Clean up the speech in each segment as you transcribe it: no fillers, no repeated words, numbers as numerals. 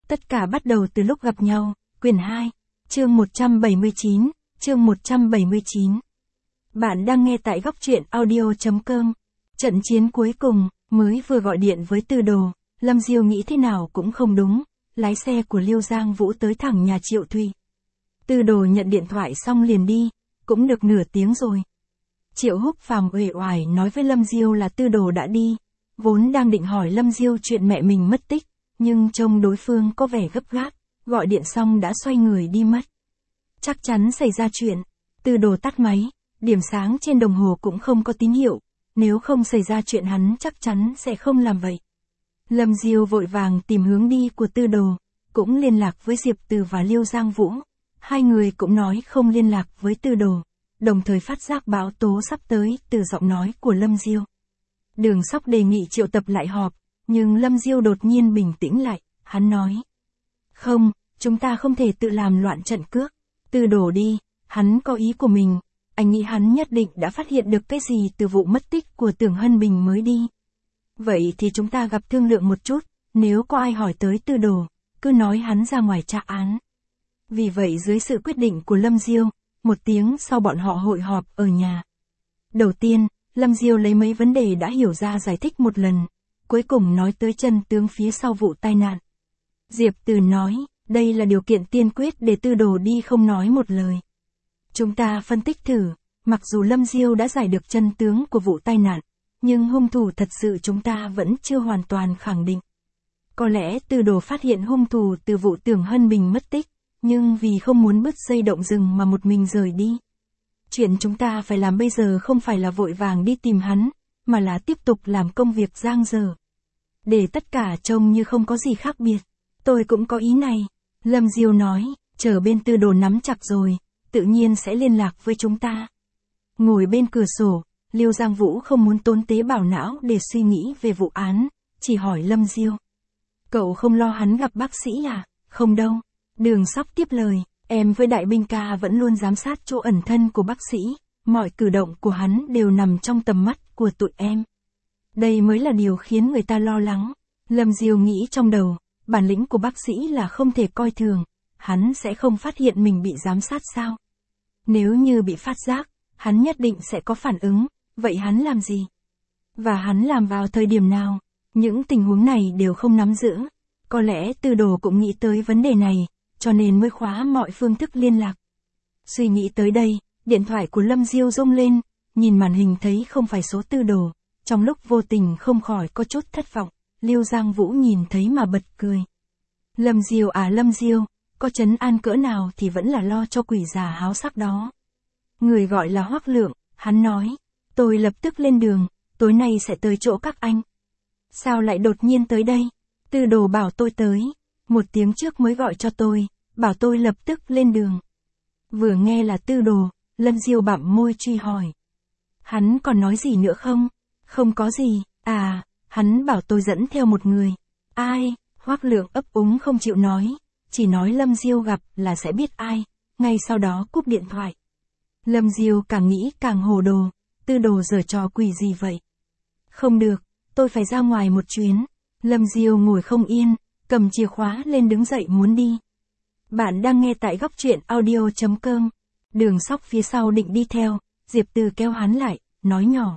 Tất cả bắt đầu từ lúc gặp nhau, quyển 2, chương 179, chương 179. Bạn đang nghe tại góc truyện audio.com. Trận chiến cuối cùng, mới vừa gọi điện với Tư Đồ, Lâm Diêu nghĩ thế nào cũng không đúng, lái xe của Liêu Giang Vũ tới thẳng nhà Triệu Thùy. Tư Đồ nhận điện thoại xong liền đi, cũng được nửa tiếng rồi. Triệu Húc Phàm uể oải nói với Lâm Diêu là Tư Đồ đã đi, vốn đang định hỏi Lâm Diêu chuyện mẹ mình mất tích, nhưng trông đối phương có vẻ gấp gáp, gọi điện xong đã xoay người đi mất. Chắc chắn xảy ra chuyện. Tư Đồ tắt máy, điểm sáng trên đồng hồ cũng không có tín hiệu, nếu không xảy ra chuyện hắn chắc chắn sẽ không làm vậy. Lâm Diêu vội vàng tìm hướng đi của Tư Đồ, cũng liên lạc với Diệp Từ và Liêu Giang Vũ. Hai người cũng nói không liên lạc với Tư Đồ, đồng thời phát giác báo tố sắp tới từ giọng nói của Lâm Diêu. Đường Sóc đề nghị triệu tập lại họp, nhưng Lâm Diêu đột nhiên bình tĩnh lại, hắn nói. Không, chúng ta không thể tự làm loạn trận cước. Tư Đồ đi, hắn có ý của mình, anh nghĩ hắn nhất định đã phát hiện được cái gì từ vụ mất tích của Tưởng Hân Bình mới đi. Vậy thì chúng ta gặp thương lượng một chút, nếu có ai hỏi tới Tư Đồ, cứ nói hắn ra ngoài tra án. Vì vậy dưới sự quyết định của Lâm Diêu, một tiếng sau bọn họ hội họp ở nhà. Đầu tiên, Lâm Diêu lấy mấy vấn đề đã hiểu ra giải thích một lần, cuối cùng nói tới chân tướng phía sau vụ tai nạn. Diệp Từ nói, đây là điều kiện tiên quyết để Tư Đồ đi không nói một lời. Chúng ta phân tích thử, mặc dù Lâm Diêu đã giải được chân tướng của vụ tai nạn, nhưng hung thủ thật sự chúng ta vẫn chưa hoàn toàn khẳng định. Có lẽ Tư Đồ phát hiện hung thủ từ vụ Tưởng Hân Bình mất tích, nhưng vì không muốn bứt dây động rừng mà một mình rời đi. Chuyện chúng ta phải làm bây giờ không phải là vội vàng đi tìm hắn, mà là tiếp tục làm công việc giang dở. Để tất cả trông như không có gì khác biệt. Tôi cũng có ý này. Lâm Diêu nói, chờ bên Tư Đồ nắm chặt rồi, tự nhiên sẽ liên lạc với chúng ta. Ngồi bên cửa sổ, Liêu Giang Vũ không muốn tốn tế bào não để suy nghĩ về vụ án, chỉ hỏi Lâm Diêu. Cậu không lo hắn gặp bác sĩ à? Không đâu. Đường Sóc tiếp lời, em với Đại Binh ca vẫn luôn giám sát chỗ ẩn thân của bác sĩ, mọi cử động của hắn đều nằm trong tầm mắt của tụi em. Đây mới là điều khiến người ta lo lắng. Lâm Diêu nghĩ trong đầu, bản lĩnh của bác sĩ là không thể coi thường, hắn sẽ không phát hiện mình bị giám sát sao? Nếu như bị phát giác, hắn nhất định sẽ có phản ứng, vậy hắn làm gì? Và hắn làm vào thời điểm nào? Những tình huống này đều không nắm giữ. Có lẽ Tư Đồ cũng nghĩ tới vấn đề này, cho nên mới khóa mọi phương thức liên lạc. Suy nghĩ tới đây, điện thoại của Lâm Diêu rung lên, nhìn màn hình thấy không phải số Tư Đồ, trong lúc vô tình không khỏi có chút thất vọng. Liêu Giang Vũ nhìn thấy mà bật cười. Lâm Diêu à Lâm Diêu, có trấn an cỡ nào thì vẫn là lo cho quỷ già háo sắc đó. Người gọi là Hoắc Lượng, hắn nói, tôi lập tức lên đường, tối nay sẽ tới chỗ các anh. Sao lại đột nhiên tới đây? Tư Đồ bảo tôi tới, một tiếng trước mới gọi cho tôi, bảo tôi lập tức lên đường. Vừa nghe là Tư Đồ, Lâm Diêu bặm môi truy hỏi. Hắn còn nói gì nữa không? Không có gì, à, hắn bảo tôi dẫn theo một người. Ai? Hoắc Lượng ấp úng không chịu nói, chỉ nói Lâm Diêu gặp là sẽ biết ai, ngay sau đó cúp điện thoại. Lâm Diêu càng nghĩ càng hồ đồ, Tư Đồ giở trò quỷ gì vậy? Không được, tôi phải ra ngoài một chuyến. Lâm Diêu ngồi không yên, cầm chìa khóa lên đứng dậy muốn đi. Bạn đang nghe tại góc truyện audio.com. Đường Sóc phía sau định đi theo, Diệp Từ kéo hắn lại, nói nhỏ.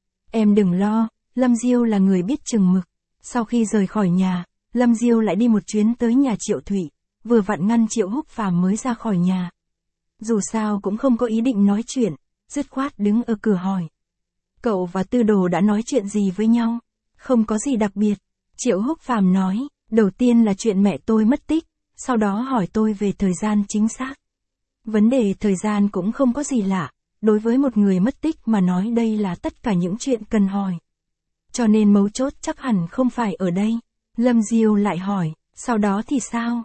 Em đừng lo, Lâm Diêu là người biết chừng mực. Sau khi rời khỏi nhà, Lâm Diêu lại đi một chuyến tới nhà Triệu Thủy, vừa vặn ngăn Triệu Húc Phàm mới ra khỏi nhà. Dù sao cũng không có ý định nói chuyện, dứt khoát đứng ở cửa hỏi. Cậu và Tư Đồ đã nói chuyện gì với nhau? Không có gì đặc biệt. Triệu Húc Phàm nói, đầu tiên là chuyện mẹ tôi mất tích, sau đó hỏi tôi về thời gian chính xác. Vấn đề thời gian cũng không có gì lạ, đối với một người mất tích mà nói đây là tất cả những chuyện cần hỏi. Cho nên mấu chốt chắc hẳn không phải ở đây. Lâm Diêu lại hỏi, sau đó thì sao?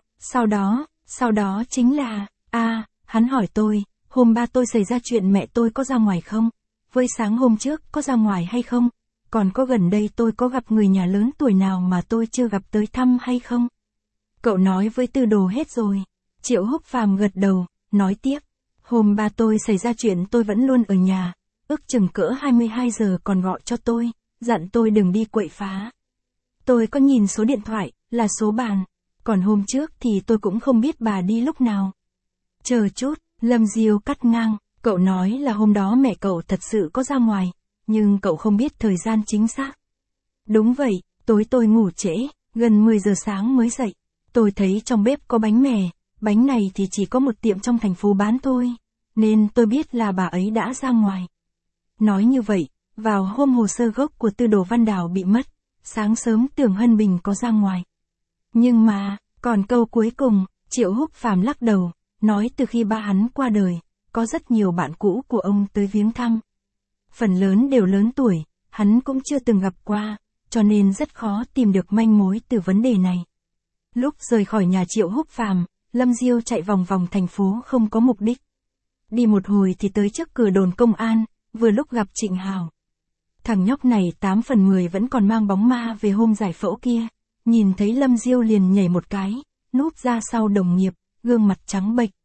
Sau đó chính là, hắn hỏi tôi, hôm ba tôi xảy ra chuyện mẹ tôi có ra ngoài không? Với sáng hôm trước có ra ngoài hay không? Còn có gần đây tôi có gặp người nhà lớn tuổi nào mà tôi chưa gặp tới thăm hay không? Cậu nói với Tư Đồ hết rồi. Triệu Húc Phàm gật đầu, nói tiếp. Hôm ba tôi xảy ra chuyện tôi vẫn luôn ở nhà, ước chừng cỡ 22 giờ còn gọi cho tôi, dặn tôi đừng đi quậy phá. Tôi có nhìn số điện thoại, là số bàn. Còn hôm trước thì tôi cũng không biết bà đi lúc nào. Chờ chút, Lâm Diêu cắt ngang, cậu nói là hôm đó mẹ cậu thật sự có ra ngoài, nhưng cậu không biết thời gian chính xác. Đúng vậy, tối tôi ngủ trễ, gần 10 giờ sáng mới dậy. Tôi thấy trong bếp có bánh mè, bánh này thì chỉ có một tiệm trong thành phố bán thôi, nên tôi biết là bà ấy đã ra ngoài. Nói như vậy, vào hôm hồ sơ gốc của Tư Đồ Văn Đào bị mất, sáng sớm tưởng Hân Bình có ra ngoài. Nhưng mà, còn câu cuối cùng, Triệu Húc Phàm lắc đầu, nói từ khi ba hắn qua đời, có rất nhiều bạn cũ của ông tới viếng thăm. Phần lớn đều lớn tuổi, hắn cũng chưa từng gặp qua, cho nên rất khó tìm được manh mối từ vấn đề này. Lúc rời khỏi nhà Triệu Húc Phàm, Lâm Diêu chạy vòng vòng thành phố không có mục đích. Đi một hồi thì tới trước cửa đồn công an, vừa lúc gặp Trịnh Hào. Thằng nhóc này 8 phần 10 vẫn còn mang bóng ma về hôm giải phẫu kia, nhìn thấy Lâm Diêu liền nhảy một cái, núp ra sau đồng nghiệp, gương mặt trắng bệch.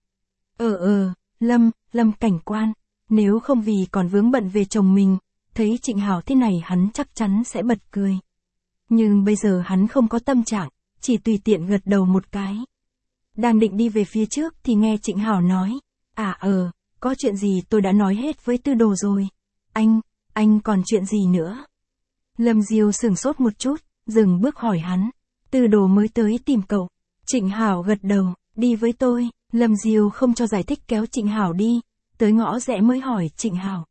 Lâm cảnh quan, nếu không vì còn vướng bận về chồng mình, thấy Trịnh Hào thế này hắn chắc chắn sẽ bật cười. Nhưng bây giờ hắn không có tâm trạng, chỉ tùy tiện gật đầu một cái. Đang định đi về phía trước thì nghe Trịnh Hào nói, có chuyện gì tôi đã nói hết với Tư Đồ rồi. Anh còn chuyện gì nữa? Lâm Diêu sửng sốt một chút, dừng bước hỏi hắn. Tư Đồ mới tới tìm cậu. Trịnh Hào gật đầu, đi với tôi. Lâm Diêu không cho giải thích kéo Trịnh Hào đi, tới ngõ rẽ mới hỏi Trịnh Hào.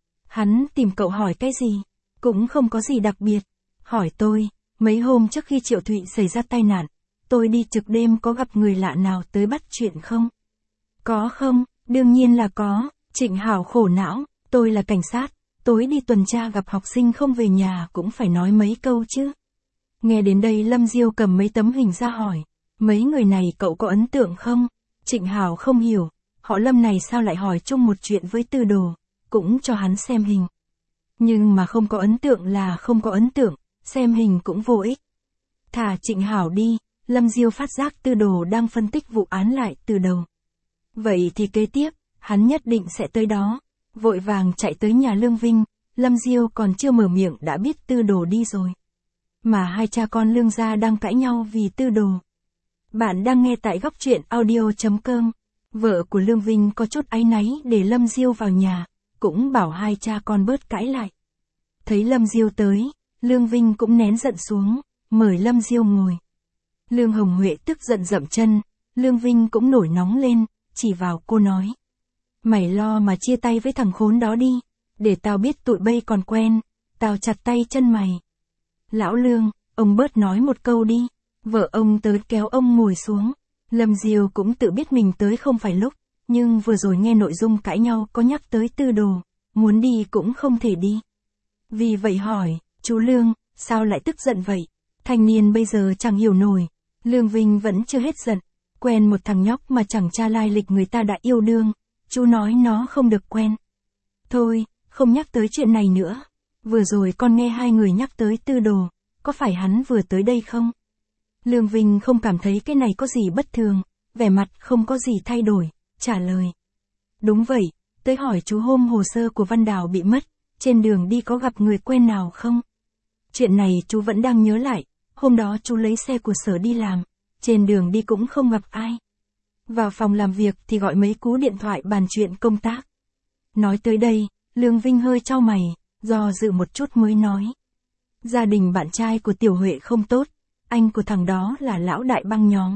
Hắn tìm cậu hỏi cái gì? Cũng không có gì đặc biệt. Hỏi tôi, mấy hôm trước khi Triệu Thụy xảy ra tai nạn, tôi đi trực đêm có gặp người lạ nào tới bắt chuyện không? Có không? Đương nhiên là có. Trịnh Hào khổ não, tôi là cảnh sát, tối đi tuần tra gặp học sinh không về nhà cũng phải nói mấy câu chứ. Nghe đến đây Lâm Diêu cầm mấy tấm hình ra hỏi, mấy người này cậu có ấn tượng không? Trịnh Hào không hiểu, họ Lâm này sao lại hỏi chung một chuyện với Tư Đồ, cũng cho hắn xem hình. Nhưng mà không có ấn tượng là không có ấn tượng, xem hình cũng vô ích. Thả Trịnh Hào đi, Lâm Diêu phát giác Tư Đồ đang phân tích vụ án lại từ đầu. Vậy thì kế tiếp, hắn nhất định sẽ tới đó. Vội vàng chạy tới nhà Lương Vinh, Lâm Diêu còn chưa mở miệng đã biết Tư Đồ đi rồi. Mà hai cha con Lương gia đang cãi nhau vì Tư Đồ. Bạn đang nghe tại góc truyện audio.com. Vợ của Lương Vinh có chút áy náy để Lâm Diêu vào nhà, cũng bảo hai cha con bớt cãi lại. Thấy Lâm Diêu tới, Lương Vinh cũng nén giận xuống, mời Lâm Diêu ngồi. Lương Hồng Huệ tức giận dậm chân, Lương Vinh cũng nổi nóng lên, chỉ vào cô nói. Mày lo mà chia tay với thằng khốn đó đi, để tao biết tụi bây còn quen, tao chặt tay chân mày. Lão Lương, ông bớt nói một câu đi, vợ ông tới kéo ông ngồi xuống. Lâm Diêu cũng tự biết mình tới không phải lúc, nhưng vừa rồi nghe nội dung cãi nhau có nhắc tới Tư Đồ, muốn đi cũng không thể đi. Vì vậy hỏi, chú Lương, sao lại tức giận vậy? Thanh niên bây giờ chẳng hiểu nổi. Lương Vinh vẫn chưa hết giận, quen một thằng nhóc mà chẳng tra lai lịch người ta đã yêu đương, chú nói nó không được quen. Thôi, không nhắc tới chuyện này nữa. Vừa rồi con nghe hai người nhắc tới Tư Đồ, có phải hắn vừa tới đây không? Lương Vinh không cảm thấy cái này có gì bất thường, vẻ mặt không có gì thay đổi, trả lời. Đúng vậy, tới hỏi chú hôm hồ sơ của Văn Đào bị mất, trên đường đi có gặp người quen nào không? Chuyện này chú vẫn đang nhớ lại, hôm đó chú lấy xe của Sở đi làm, trên đường đi cũng không gặp ai. Vào phòng làm việc thì gọi mấy cú điện thoại bàn chuyện công tác. Nói tới đây, Lương Vinh hơi chau mày, do dự một chút mới nói. Gia đình bạn trai của Tiểu Huệ không tốt, anh của thằng đó là lão đại băng nhóm.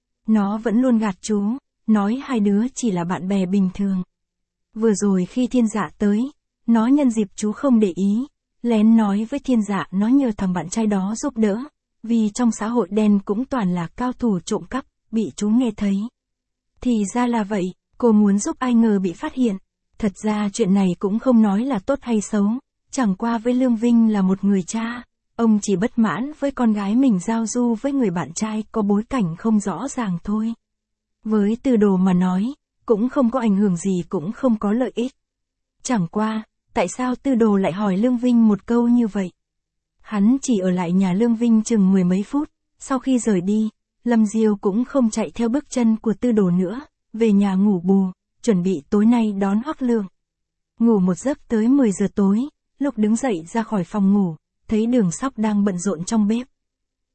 Nó vẫn luôn gạt chú, nói hai đứa chỉ là bạn bè bình thường. Vừa rồi khi Thiên Dạ tới, nó nhân dịp chú không để ý, lén nói với Thiên Dạ nó nhờ thằng bạn trai đó giúp đỡ, vì trong xã hội đen cũng toàn là cao thủ trộm cắp, bị chú nghe thấy. Thì ra là vậy, cô muốn giúp ai ngờ bị phát hiện. Thật ra chuyện này cũng không nói là tốt hay xấu, chẳng qua với Lương Vinh là một người cha, ông chỉ bất mãn với con gái mình giao du với người bạn trai có bối cảnh không rõ ràng thôi. Với Tư Đồ mà nói, cũng không có ảnh hưởng gì cũng không có lợi ích. Chẳng qua, tại sao Tư Đồ lại hỏi Lương Vinh một câu như vậy? Hắn chỉ ở lại nhà Lương Vinh chừng 10 mấy phút, sau khi rời đi, Lâm Diêu cũng không chạy theo bước chân của Tư Đồ nữa, về nhà ngủ bù, chuẩn bị tối nay đón Hoắc Lượng. Ngủ một giấc tới 10 giờ tối, lúc đứng dậy ra khỏi phòng ngủ, thấy Đường Sóc đang bận rộn trong bếp.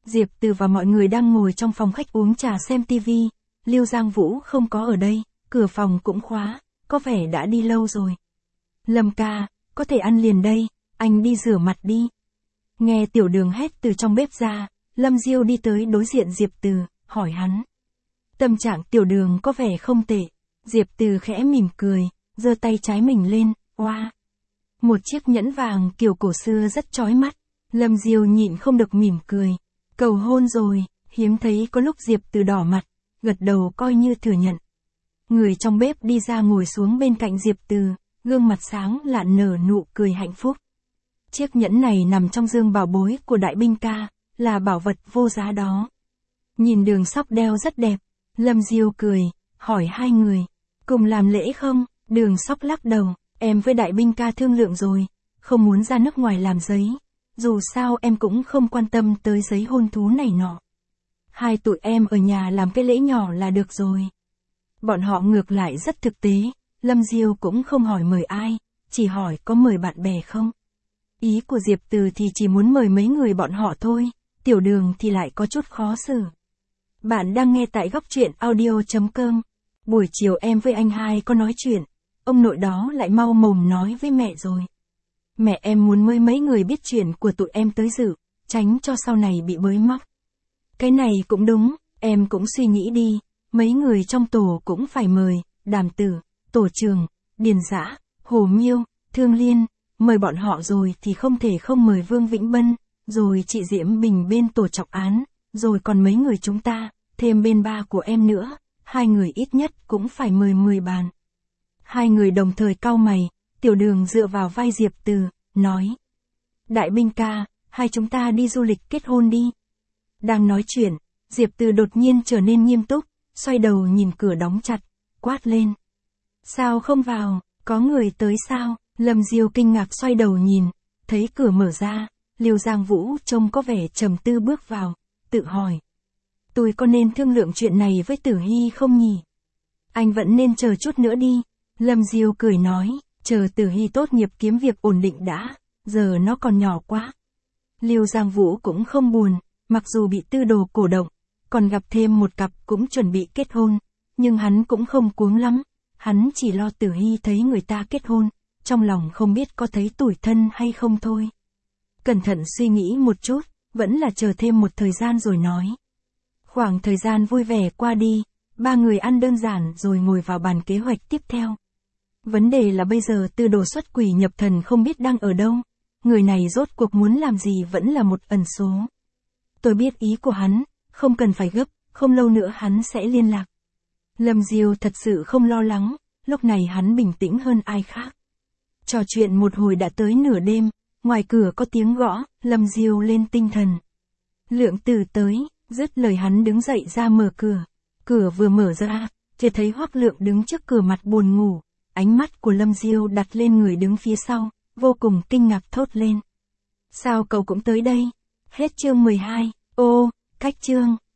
Diệp Từ và mọi người đang ngồi trong phòng khách uống trà xem tivi. Lưu Giang Vũ không có ở đây, cửa phòng cũng khóa, có vẻ đã đi lâu rồi. Lâm ca, có thể ăn liền đây, anh đi rửa mặt đi. Nghe Tiểu Đường hét từ trong bếp ra, Lâm Diêu đi tới đối diện Diệp Từ, hỏi hắn. Tâm trạng Tiểu Đường có vẻ không tệ. Diệp Từ khẽ mỉm cười, giơ tay trái mình lên, oa. Một chiếc nhẫn vàng kiểu cổ xưa rất chói mắt. Lâm Diêu nhịn không được mỉm cười. Cầu hôn rồi, hiếm thấy có lúc Diệp Từ đỏ mặt, gật đầu coi như thừa nhận. Người trong bếp đi ra ngồi xuống bên cạnh Diệp Từ, gương mặt sáng lạn nở nụ cười hạnh phúc. Chiếc nhẫn này nằm trong dương bảo bối của Đại Binh ca, là bảo vật vô giá đó. Nhìn Đường Sóc đeo rất đẹp, Lâm Diêu cười, hỏi hai người, cùng làm lễ không? Đường Sóc lắc đầu, em với Đại Binh ca thương lượng rồi, không muốn ra nước ngoài làm giấy. Dù sao em cũng không quan tâm tới giấy hôn thú này nọ. Hai tụi em ở nhà làm cái lễ nhỏ là được rồi. Bọn họ ngược lại rất thực tế, Lâm Diêu cũng không hỏi mời ai, chỉ hỏi có mời bạn bè không. Ý của Diệp Từ thì chỉ muốn mời mấy người bọn họ thôi, Tiểu Đường thì lại có chút khó xử. Bạn đang nghe tại góc truyện audio.com. Buổi chiều em với anh hai có nói chuyện, ông nội đó lại mau mồm nói với mẹ rồi. Mẹ em muốn mời mấy người biết chuyện của tụi em tới dự, tránh cho sau này bị bới móc. Cái này cũng đúng, em cũng suy nghĩ đi, mấy người trong tổ cũng phải mời, Đàm Tử, Tổ Trường, Điền Dã, Hồ Miêu, Thương Liên, mời bọn họ rồi thì không thể không mời Vương Vĩnh Bân, rồi chị Diễm Bình bên tổ trọng án, rồi còn mấy người chúng ta, thêm bên ba của em nữa, hai người ít nhất cũng phải mời 10 bàn. Hai người đồng thời cau mày, Tiểu Đường dựa vào vai Diệp Từ, nói. Đại Binh ca, hai chúng ta đi du lịch kết hôn đi. Đang nói chuyện, Diệp Từ đột nhiên trở nên nghiêm túc, xoay đầu nhìn cửa đóng chặt, quát lên. Sao không vào, có người tới sao? Lâm Diêu kinh ngạc xoay đầu nhìn, thấy cửa mở ra, Lưu Giang Vũ trông có vẻ trầm tư bước vào, tự hỏi. Tôi có nên thương lượng chuyện này với Tử Hy không nhỉ? Anh vẫn nên chờ chút nữa đi. Lâm Diêu cười nói, chờ Tử Hy tốt nghiệp kiếm việc ổn định đã, giờ nó còn nhỏ quá. Lưu Giang Vũ cũng không buồn, mặc dù bị Tư Đồ cổ động, còn gặp thêm một cặp cũng chuẩn bị kết hôn, nhưng hắn cũng không cuống lắm, hắn chỉ lo Tử Hy thấy người ta kết hôn, trong lòng không biết có thấy tủi thân hay không thôi. Cẩn thận suy nghĩ một chút, vẫn là chờ thêm một thời gian rồi nói. Khoảng thời gian vui vẻ qua đi, ba người ăn đơn giản rồi ngồi vào bàn kế hoạch tiếp theo. Vấn đề là bây giờ Tư Đồ xuất quỷ nhập thần không biết đang ở đâu, người này rốt cuộc muốn làm gì vẫn là một ẩn số. Tôi biết ý của hắn, không cần phải gấp, không lâu nữa hắn sẽ liên lạc. Lâm Diêu thật sự không lo lắng, lúc này hắn bình tĩnh hơn ai khác. Trò chuyện một hồi đã tới nửa đêm, ngoài cửa có tiếng gõ, Lâm Diêu lên tinh thần. Lượng Tử tới, dứt lời hắn đứng dậy ra mở cửa. Cửa vừa mở ra, thì thấy Hoắc Lượng đứng trước cửa mặt buồn ngủ. Ánh mắt của Lâm Diêu đặt lên người đứng phía sau, vô cùng kinh ngạc thốt lên. Sao cậu cũng tới đây? Hết chương 12, ô, cách chương.